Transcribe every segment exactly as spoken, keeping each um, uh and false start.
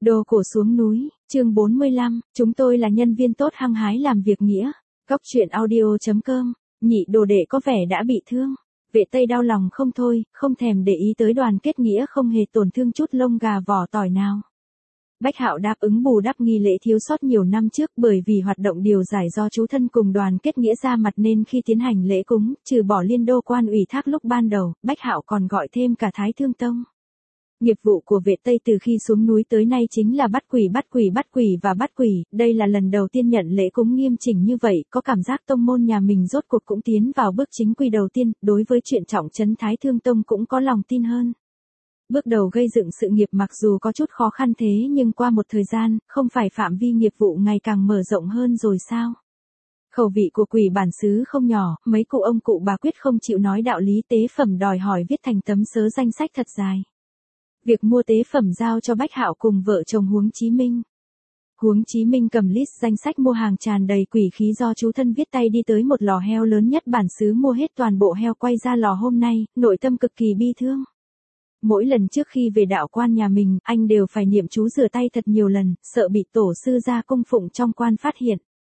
Đồ cổ xuống núi, chương bốn mươi lăm, chúng tôi là nhân viên tốt hăng hái làm việc nghĩa. Góc truyện audio chấm com, nhị đồ đệ có vẻ đã bị thương. Vệ Tây đau lòng không thôi, không thèm để ý tới Đoàn Kết Nghĩa không hề tổn thương chút lông gà vỏ tỏi nào. Bách Hạo đáp ứng bù đắp nghi lễ thiếu sót nhiều năm trước bởi vì hoạt động điều giải do chú thân cùng Đoàn Kết Nghĩa ra mặt nên khi tiến hành lễ cúng, trừ bỏ liên đô quan ủy thác lúc ban đầu, Bách Hạo còn gọi thêm cả Thái Thương Tông. Nghiệp vụ của Vệ Tây từ khi xuống núi tới nay chính là bắt quỷ bắt quỷ bắt quỷ và bắt quỷ, đây là lần đầu tiên nhận lễ cúng nghiêm chỉnh như vậy, có cảm giác tông môn nhà mình rốt cuộc cũng tiến vào bước chính quy đầu tiên, đối với chuyện trọng trấn Thái Thương Tông cũng có lòng tin hơn. Bước đầu gây dựng sự nghiệp mặc dù có chút khó khăn thế nhưng qua một thời gian, không phải phạm vi nghiệp vụ ngày càng mở rộng hơn rồi sao? Khẩu vị của quỷ bản xứ không nhỏ, mấy cụ ông cụ bà quyết không chịu nói đạo lý tế phẩm đòi hỏi viết thành tấm sớ danh sách thật dài. Việc mua tế phẩm giao cho Bách Hạo cùng vợ chồng Huống Chí Minh. Huống Chí Minh cầm list danh sách mua hàng tràn đầy quỷ khí do chú thân viết tay đi tới một lò heo lớn nhất bản xứ mua hết toàn bộ heo quay ra lò hôm nay, nội tâm cực kỳ bi thương. Mỗi lần trước khi về đạo quan nhà mình, anh đều phải niệm chú rửa tay thật nhiều lần, sợ bị tổ sư gia cung phụng trong quan phát hiện.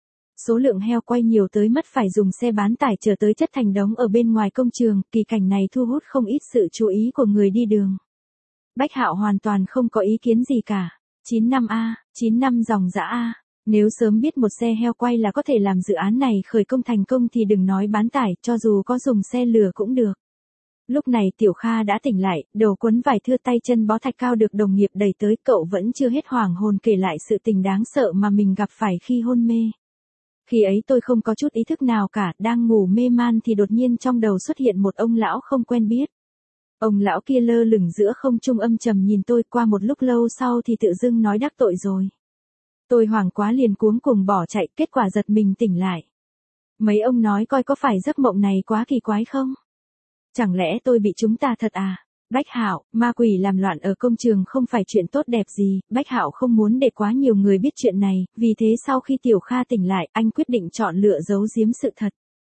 Số lượng heo quay nhiều tới mất phải dùng xe bán tải chở tới chất thành đống ở bên ngoài công trường, kỳ cảnh này thu hút không ít sự chú ý của người đi đường. Bách Hạo hoàn toàn không có ý kiến gì cả. chín năm A, chín năm dòng dã A. Nếu sớm biết một xe heo quay là có thể làm dự án này khởi công thành công thì đừng nói bán tải, cho dù có dùng xe lửa cũng được. Lúc này Tiểu Kha đã tỉnh lại, đầu quấn vải thưa tay chân bó thạch cao được đồng nghiệp đẩy tới, cậu vẫn chưa hết hoảng hồn kể lại sự tình đáng sợ mà mình gặp phải khi hôn mê. Khi ấy tôi không có chút ý thức nào cả, đang ngủ mê man thì đột nhiên trong đầu xuất hiện một ông lão không quen biết. Ông lão kia lơ lửng giữa không trung âm trầm nhìn tôi, qua một lúc lâu sau thì tự dưng nói đắc tội rồi. Tôi hoảng quá liền cuống cuồng bỏ chạy, kết quả giật mình tỉnh lại. Mấy ông nói coi có phải giấc mộng này quá kỳ quái không? Chẳng lẽ tôi bị chúng ta thật à? Bách Hạo, ma quỷ làm loạn ở công trường không phải chuyện tốt đẹp gì, Bách Hạo không muốn để quá nhiều người biết chuyện này, vì thế sau khi Tiểu Kha tỉnh lại, anh quyết định chọn lựa giấu giếm sự thật.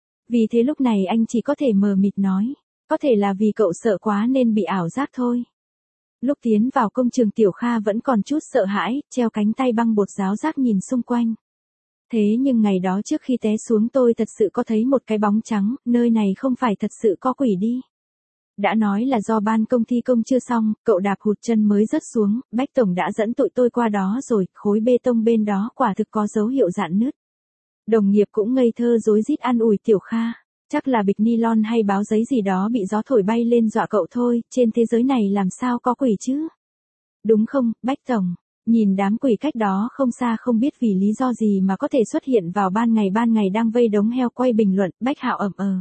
Vì thế lúc này anh chỉ có thể mờ mịt nói. Có thể là vì cậu sợ quá nên bị ảo giác thôi. Lúc tiến vào công trường Tiểu Kha vẫn còn chút sợ hãi, treo cánh tay băng bột giáo giác nhìn xung quanh. Thế nhưng ngày đó trước khi té xuống tôi thật sự có thấy một cái bóng trắng, nơi này không phải thật sự có quỷ đi. Đã nói là do ban công thi công chưa xong, cậu đạp hụt chân mới rớt xuống, Bách Tổng đã dẫn tụi tôi qua đó rồi, khối bê tông bên đó quả thực có dấu hiệu rạn nứt. Đồng nghiệp cũng ngây thơ rối rít an ủi Tiểu Kha. Chắc là bịch nylon hay báo giấy gì đó bị gió thổi bay lên dọa cậu thôi, trên thế giới này làm sao có quỷ chứ? Đúng không, Bách Tổng? Nhìn đám quỷ cách đó không xa không biết vì lý do gì mà có thể xuất hiện vào ban ngày ban ngày đang vây đống heo quay bình luận, Bách Hạo ậm ờ.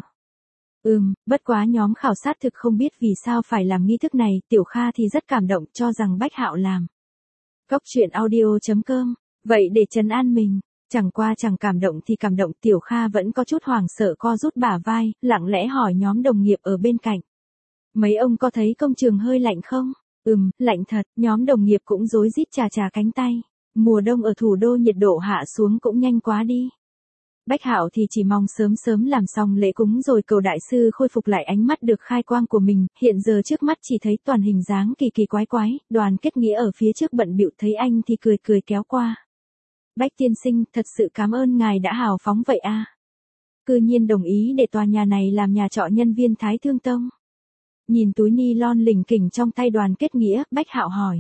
Ừm, bất quá nhóm khảo sát thực không biết vì sao phải làm nghi thức này, Tiểu Kha thì rất cảm động cho rằng Bách Hạo làm. Góc truyện audio chấm com, vậy để trấn an mình. Chẳng qua chẳng cảm động thì cảm động, Tiểu Kha vẫn có chút hoảng sợ co rút bả vai, lặng lẽ hỏi nhóm đồng nghiệp ở bên cạnh. Mấy ông có thấy công trường hơi lạnh không? Ừm, lạnh thật, nhóm đồng nghiệp cũng rối rít chà chà cánh tay. Mùa đông ở thủ đô nhiệt độ hạ xuống cũng nhanh quá đi. Bách Hạo thì chỉ mong sớm sớm làm xong lễ cúng rồi cầu đại sư khôi phục lại ánh mắt được khai quang của mình, hiện giờ trước mắt chỉ thấy toàn hình dáng kỳ kỳ quái quái, Đoàn Kết Nghĩa ở phía trước bận bịu thấy anh thì cười cười kéo qua. Bách tiên sinh, thật sự cảm ơn ngài đã hào phóng vậy a. À. Cư nhiên đồng ý để tòa nhà này làm nhà trọ nhân viên Thái Thương Tông. Nhìn túi nylon lỉnh kỉnh trong tay Đoàn Kết Nghĩa, Bách Hạo hỏi.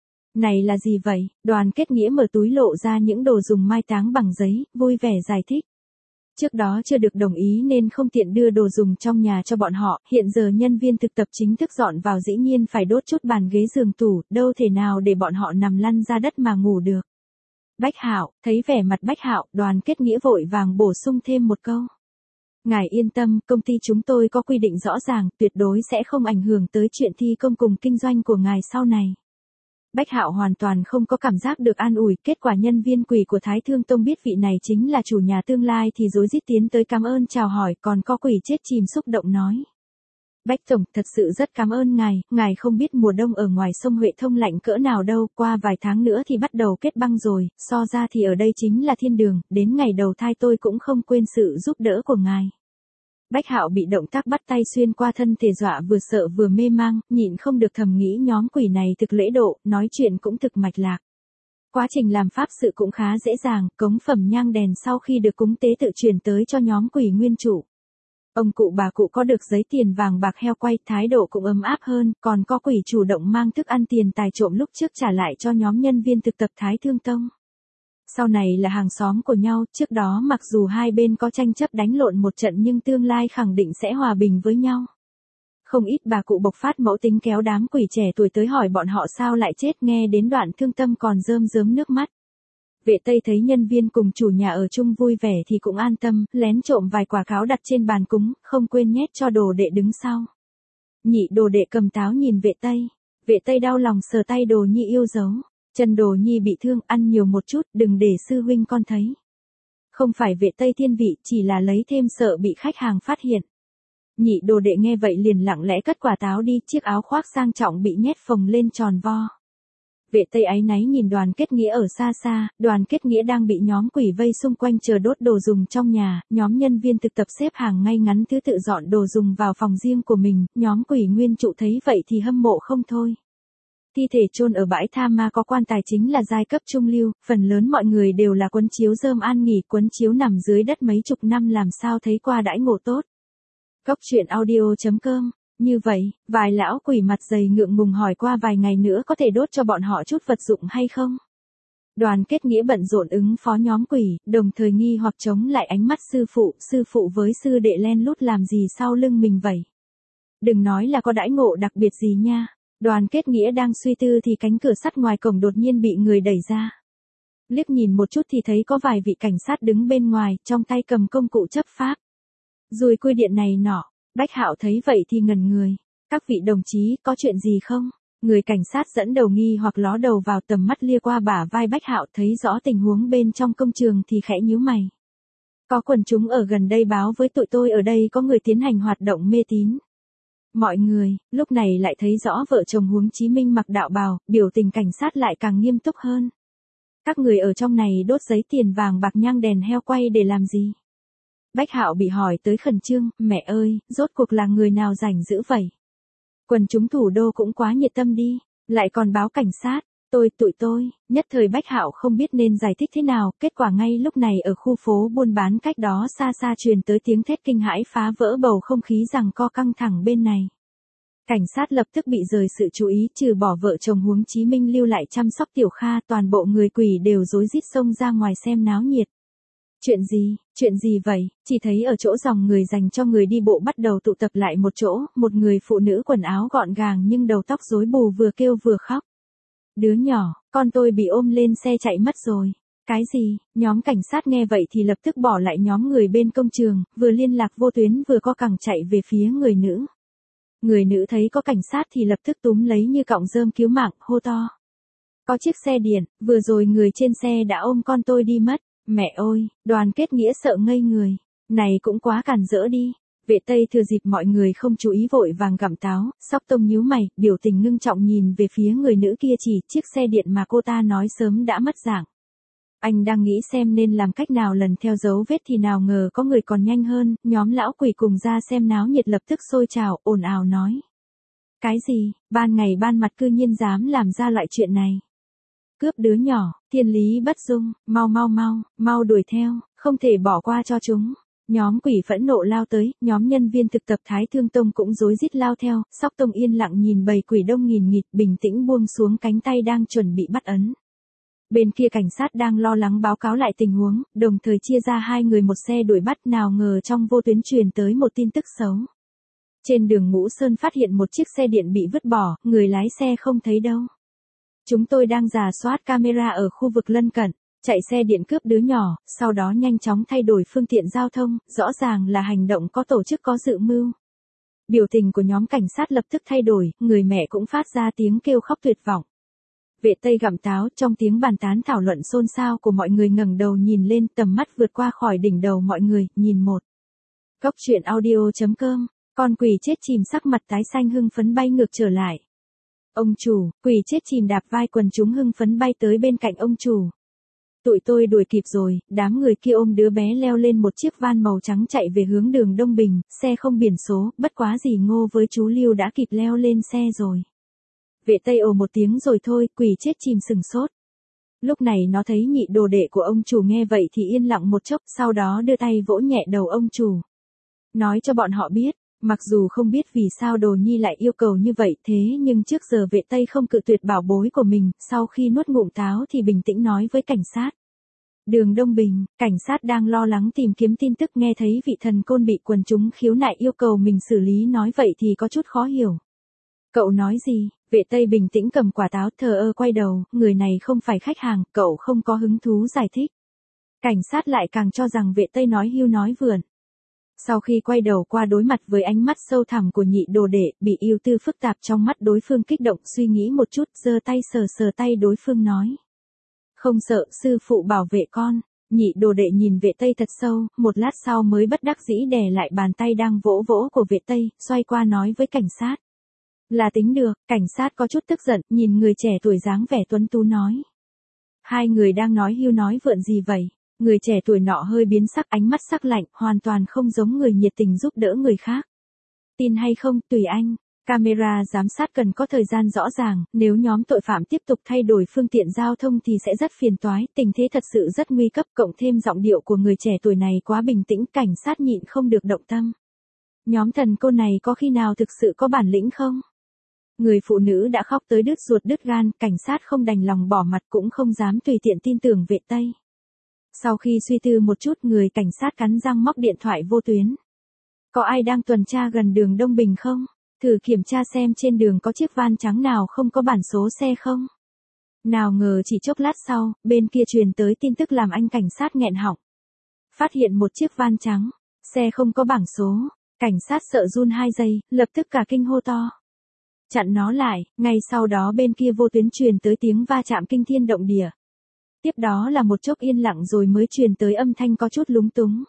Này là gì vậy? Đoàn Kết Nghĩa mở túi lộ ra những đồ dùng mai táng bằng giấy, vui vẻ giải thích. Trước đó chưa được đồng ý nên không tiện đưa đồ dùng trong nhà cho bọn họ, hiện giờ nhân viên thực tập chính thức dọn vào dĩ nhiên phải đốt chút bàn ghế giường tủ, đâu thể nào để bọn họ nằm lăn ra đất mà ngủ được. Bách Hạo, thấy vẻ mặt Bách Hạo, Đoàn Kết Nghĩa vội vàng bổ sung thêm một câu. Ngài yên tâm, công ty chúng tôi có quy định rõ ràng, tuyệt đối sẽ không ảnh hưởng tới chuyện thi công cùng kinh doanh của ngài sau này. Bách Hạo hoàn toàn không có cảm giác được an ủi, kết quả nhân viên quỷ của Thái Thương Tông biết vị này chính là chủ nhà tương lai thì rối rít tiến tới cảm ơn chào hỏi, còn có quỷ chết chìm xúc động nói. Bách Tổng, thật sự rất cảm ơn ngài, ngài không biết mùa đông ở ngoài sông Huệ Thông lạnh cỡ nào đâu, qua vài tháng nữa thì bắt đầu kết băng rồi, so ra thì ở đây chính là thiên đường, đến ngày đầu thai tôi cũng không quên sự giúp đỡ của ngài. Bách Hạo bị động tác bắt tay xuyên qua thân thể dọa vừa sợ vừa mê mang, nhịn không được thầm nghĩ nhóm quỷ này thực lễ độ, nói chuyện cũng thực mạch lạc. Quá trình làm pháp sự cũng khá dễ dàng, cống phẩm nhang đèn sau khi được cúng tế tự chuyển tới cho nhóm quỷ nguyên chủ. Ông cụ bà cụ có được giấy tiền vàng bạc heo quay, thái độ cũng ấm áp hơn, còn có quỷ chủ động mang thức ăn tiền tài trộm lúc trước trả lại cho nhóm nhân viên thực tập Thái Thương Tông. Sau này là hàng xóm của nhau, trước đó mặc dù hai bên có tranh chấp đánh lộn một trận nhưng tương lai khẳng định sẽ hòa bình với nhau. Không ít bà cụ bộc phát mẫu tính kéo đám quỷ trẻ tuổi tới hỏi bọn họ sao lại chết, nghe đến đoạn thương tâm còn rơm rớm nước mắt. Vệ Tây thấy nhân viên cùng chủ nhà ở chung vui vẻ thì cũng an tâm, lén trộm vài quả cáo đặt trên bàn cúng, không quên nhét cho đồ đệ đứng sau. Nhị đồ đệ cầm táo nhìn vệ Tây. Vệ Tây đau lòng sờ tay đồ nhi yêu dấu. Chân đồ nhi bị thương, ăn nhiều một chút, đừng để sư huynh con thấy. Không phải vệ Tây thiên vị, chỉ là lấy thêm sợ bị khách hàng phát hiện. Nhị đồ đệ nghe vậy liền lặng lẽ cất quả táo đi, chiếc áo khoác sang trọng bị nhét phồng lên tròn vo. Vệ Tây áy náy nhìn Đoàn Kết Nghĩa ở xa xa, Đoàn Kết Nghĩa đang bị nhóm quỷ vây xung quanh chờ đốt đồ dùng trong nhà, nhóm nhân viên thực tập xếp hàng ngay ngắn thứ tự dọn đồ dùng vào phòng riêng của mình, nhóm quỷ nguyên trụ thấy vậy thì hâm mộ không thôi. Thi thể chôn ở bãi tha ma có quan tài chính là giai cấp trung lưu, phần lớn mọi người đều là quấn chiếu rơm an nghỉ, quấn chiếu nằm dưới đất mấy chục năm làm sao thấy qua đãi ngộ tốt. Cốc truyện audio chấm com. Như vậy, vài lão quỷ mặt dày ngượng ngùng hỏi qua vài ngày nữa có thể đốt cho bọn họ chút vật dụng hay không. Đoàn Kết Nghĩa bận rộn ứng phó nhóm quỷ, đồng thời nghi hoặc chống lại ánh mắt sư phụ, sư phụ với sư đệ len lút làm gì sau lưng mình vậy. Đừng nói là có đãi ngộ đặc biệt gì nha. Đoàn Kết Nghĩa đang suy tư thì cánh cửa sắt ngoài cổng đột nhiên bị người đẩy ra. Liếc nhìn một chút thì thấy có vài vị cảnh sát đứng bên ngoài, trong tay cầm công cụ chấp pháp. Rồi quy điện này nọ. Bách Hạo thấy vậy thì ngẩn người. Các vị đồng chí, có chuyện gì không? Người cảnh sát dẫn đầu nghi hoặc ló đầu vào tầm mắt lia qua bả vai Bách Hạo thấy rõ tình huống bên trong công trường thì khẽ nhíu mày. Có quần chúng ở gần đây báo với tụi tôi ở đây có người tiến hành hoạt động mê tín. Mọi người, lúc này lại thấy rõ vợ chồng Huống Chí Minh mặc đạo bào, biểu tình cảnh sát lại càng nghiêm túc hơn. Các người ở trong này đốt giấy tiền vàng bạc nhang đèn heo quay để làm gì? Bách Hạo bị hỏi tới khẩn trương, mẹ ơi, rốt cuộc là người nào rảnh dữ vậy? Quần chúng thủ đô cũng quá nhiệt tâm đi, lại còn báo cảnh sát, tôi tụi tôi, nhất thời Bách Hạo không biết nên giải thích thế nào, kết quả ngay lúc này ở khu phố buôn bán cách đó xa xa truyền tới tiếng thét kinh hãi phá vỡ bầu không khí giằng co căng thẳng bên này. Cảnh sát lập tức bị rời sự chú ý, trừ bỏ vợ chồng Huống Chí Minh lưu lại chăm sóc Tiểu Kha, toàn bộ người quỷ đều rối rít xông ra ngoài xem náo nhiệt. Chuyện gì, chuyện gì vậy? Chỉ thấy ở chỗ dòng người dành cho người đi bộ bắt đầu tụ tập lại một chỗ, một người phụ nữ quần áo gọn gàng nhưng đầu tóc rối bù vừa kêu vừa khóc. Đứa nhỏ, con tôi bị ôm lên xe chạy mất rồi. Cái gì? Nhóm cảnh sát nghe vậy thì lập tức bỏ lại nhóm người bên công trường, vừa liên lạc vô tuyến vừa co cẳng chạy về phía người nữ. Người nữ thấy có cảnh sát thì lập tức túm lấy như cọng rơm cứu mạng, hô to. Có chiếc xe điện, vừa rồi người trên xe đã ôm con tôi đi mất. Mẹ ơi, Đoàn Kết Nghĩa sợ ngây người. Này cũng quá cản rỡ đi. Vệ Tây thừa dịp mọi người không chú ý vội vàng gặm táo, Sóc Tông nhíu mày, biểu tình ngưng trọng nhìn về phía người nữ kia chỉ chiếc xe điện mà cô ta nói sớm đã mất dạng. Anh đang nghĩ xem nên làm cách nào lần theo dấu vết thì nào ngờ có người còn nhanh hơn, nhóm lão quỷ cùng ra xem náo nhiệt lập tức sôi trào, ồn ào nói. Cái gì, ban ngày ban mặt cư nhiên dám làm ra loại chuyện này. Cướp đứa nhỏ, thiên lý bất dung, mau mau mau, mau đuổi theo, không thể bỏ qua cho chúng. Nhóm quỷ phẫn nộ lao tới, nhóm nhân viên thực tập Thái Thương Tông cũng rối rít lao theo, Sóc Tông yên lặng nhìn bầy quỷ đông nghìn nghịt bình tĩnh buông xuống cánh tay đang chuẩn bị bắt ấn. Bên kia cảnh sát đang lo lắng báo cáo lại tình huống, đồng thời chia ra hai người một xe đuổi bắt, nào ngờ trong vô tuyến truyền tới một tin tức xấu. Trên đường Ngũ Sơn phát hiện một chiếc xe điện bị vứt bỏ, người lái xe không thấy đâu. Chúng tôi đang rà soát camera ở khu vực lân cận, chạy xe điện cướp đứa nhỏ, sau đó nhanh chóng thay đổi phương tiện giao thông, rõ ràng là hành động có tổ chức có dự mưu. Biểu tình của nhóm cảnh sát lập tức thay đổi, người mẹ cũng phát ra tiếng kêu khóc tuyệt vọng. Vệ Tây gặm táo, trong tiếng bàn tán thảo luận xôn xao của mọi người ngẩng đầu nhìn lên, tầm mắt vượt qua khỏi đỉnh đầu mọi người, nhìn một. Cốc truyện audio chấm com, con quỷ chết chìm sắc mặt tái xanh hưng phấn bay ngược trở lại. Ông chủ, quỷ chết chìm đạp vai quần chúng hưng phấn bay tới bên cạnh ông chủ. Tụi tôi đuổi kịp rồi, đám người kia ôm đứa bé leo lên một chiếc van màu trắng chạy về hướng đường Đông Bình, xe không biển số, bất quá gì Ngô với chú Lưu đã kịp leo lên xe rồi. Vệ Tây ồ một tiếng rồi thôi, quỷ chết chìm sừng sốt. Lúc này nó thấy nhị đồ đệ của ông chủ nghe vậy thì yên lặng một chốc, sau đó đưa tay vỗ nhẹ đầu ông chủ. Nói cho bọn họ biết, mặc dù không biết vì sao Đồ Nhi lại yêu cầu như vậy thế nhưng trước giờ vệ Tây không cự tuyệt bảo bối của mình, sau khi nuốt ngụm táo thì bình tĩnh nói với cảnh sát. Đường Đông Bình, cảnh sát đang lo lắng tìm kiếm tin tức nghe thấy vị thần côn bị quần chúng khiếu nại yêu cầu mình xử lý nói vậy thì có chút khó hiểu. Cậu nói gì? Vệ Tây bình tĩnh cầm quả táo thờ ơ quay đầu, người này không phải khách hàng, cậu không có hứng thú giải thích. Cảnh sát lại càng cho rằng vệ Tây nói hưu nói vượn. Sau khi quay đầu qua đối mặt với ánh mắt sâu thẳm của nhị đồ đệ, bị ưu tư phức tạp trong mắt đối phương kích động suy nghĩ một chút, giơ tay sờ sờ tay đối phương nói. Không sợ, sư phụ bảo vệ con. Nhị đồ đệ nhìn vệ Tây thật sâu, một lát sau mới bất đắc dĩ đè lại bàn tay đang vỗ vỗ của vệ Tây, xoay qua nói với cảnh sát. Là tính được, cảnh sát có chút tức giận, nhìn người trẻ tuổi dáng vẻ tuấn tú nói. Hai người đang nói hưu nói vượn gì vậy? Người trẻ tuổi nọ hơi biến sắc, ánh mắt sắc lạnh, hoàn toàn không giống người nhiệt tình giúp đỡ người khác. Tin hay không, tùy anh. Camera giám sát cần có thời gian rõ ràng, nếu nhóm tội phạm tiếp tục thay đổi phương tiện giao thông thì sẽ rất phiền toái, tình thế thật sự rất nguy cấp, cộng thêm giọng điệu của người trẻ tuổi này quá bình tĩnh, cảnh sát nhịn không được động tâm. Nhóm thần côn này có khi nào thực sự có bản lĩnh không? Người phụ nữ đã khóc tới đứt ruột đứt gan, cảnh sát không đành lòng bỏ mặt cũng không dám tùy tiện tin tưởng vệ Tây. Sau khi suy tư một chút, người cảnh sát cắn răng móc điện thoại vô tuyến. Có ai đang tuần tra gần đường Đông Bình không? Thử kiểm tra xem trên đường có chiếc van trắng nào không có bản số xe không? Nào ngờ chỉ chốc lát sau, bên kia truyền tới tin tức làm anh cảnh sát nghẹn họng. Phát hiện một chiếc van trắng, xe không có bảng số, cảnh sát sợ run hai giây, lập tức cả kinh hô to. Chặn nó lại, ngay sau đó bên kia vô tuyến truyền tới tiếng va chạm kinh thiên động địa. Tiếp đó là một chốc yên lặng rồi mới truyền tới âm thanh có chút lúng túng.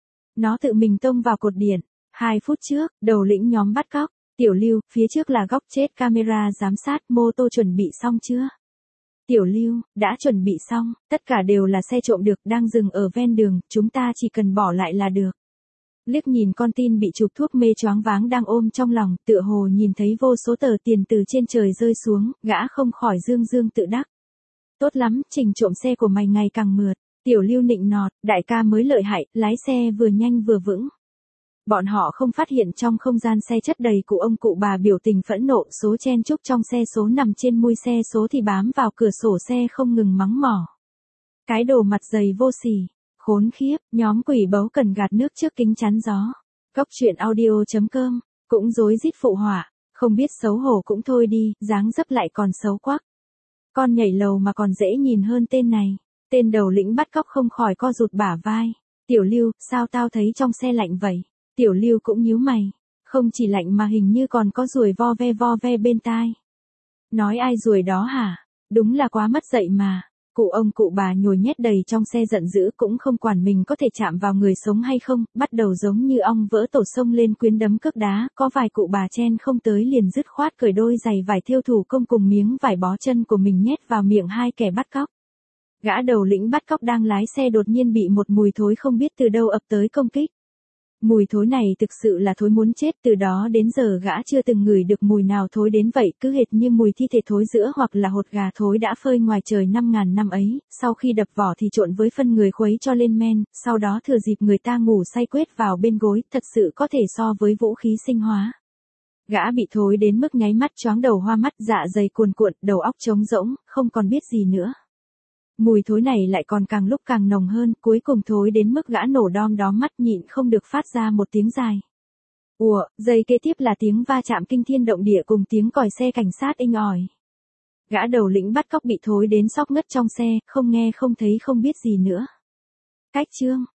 Nó tự mình tông vào cột điện. Hai phút trước, đầu lĩnh nhóm bắt cóc. Tiểu Lưu, phía trước là góc chết camera giám sát, mô tô chuẩn bị xong chưa? Tiểu Lưu, đã chuẩn bị xong, tất cả đều là xe trộm được, đang dừng ở ven đường, chúng ta chỉ cần bỏ lại là được. Liếc nhìn con tin bị chụp thuốc mê choáng váng đang ôm trong lòng, tựa hồ nhìn thấy vô số tờ tiền từ trên trời rơi xuống, gã không khỏi dương dương tự đắc. Tốt lắm, trình trộm xe của mày ngày càng mượt. Tiểu Lưu nịnh nọt, đại ca mới lợi hại, lái xe vừa nhanh vừa vững. Bọn họ không phát hiện trong không gian xe chất đầy cụ ông cụ bà biểu tình phẫn nộ, số chen chúc trong xe, số nằm trên mui xe, số thì bám vào cửa sổ xe không ngừng mắng mỏ. Cái đồ mặt dày vô sỉ, khốn khiếp, nhóm quỷ báu cần gạt nước trước kính chắn gió. Cốc truyện audio chấm com, cũng rối rít phụ họa, không biết xấu hổ cũng thôi đi, dáng dấp lại còn xấu quắc. Con nhảy lầu mà còn dễ nhìn hơn tên này. Tên đầu lĩnh bắt cóc không khỏi co rụt bả vai. Tiểu Lưu, sao tao thấy trong xe lạnh vậy? Tiểu Lưu cũng nhíu mày. Không chỉ lạnh mà hình như còn có ruồi vo ve vo ve bên tai. Nói ai ruồi đó hả? Đúng là quá mất dạy mà. Cụ ông cụ bà nhồi nhét đầy trong xe giận dữ cũng không quản mình có thể chạm vào người sống hay không, bắt đầu giống như ong vỡ tổ sông lên quyến đấm cước đá, có vài cụ bà chen không tới liền dứt khoát cởi đôi giày vải thêu thủ công cùng miếng vải bó chân của mình nhét vào miệng hai kẻ bắt cóc. Gã đầu lĩnh bắt cóc đang lái xe đột nhiên bị một mùi thối không biết từ đâu ập tới công kích. Mùi thối này thực sự là thối muốn chết, từ đó đến giờ gã chưa từng ngửi được mùi nào thối đến vậy, cứ hệt như mùi thi thể thối rữa hoặc là hột gà thối đã phơi ngoài trời năm ngàn năm ấy, sau khi đập vỏ thì trộn với phân người khuấy cho lên men, sau đó thừa dịp người ta ngủ say quết vào bên gối, thật sự có thể so với vũ khí sinh hóa. Gã bị thối đến mức nháy mắt choáng đầu hoa mắt, dạ dày cuồn cuộn, đầu óc trống rỗng, không còn biết gì nữa. Mùi thối này lại còn càng lúc càng nồng hơn, cuối cùng thối đến mức gã nổ đom đóm mắt nhịn không được phát ra một tiếng dài. Ủa, giây kế tiếp là tiếng va chạm kinh thiên động địa cùng tiếng còi xe cảnh sát inh ỏi. Gã đầu lĩnh bắt cóc bị thối đến sóc ngất trong xe, không nghe không thấy không biết gì nữa. Cách chương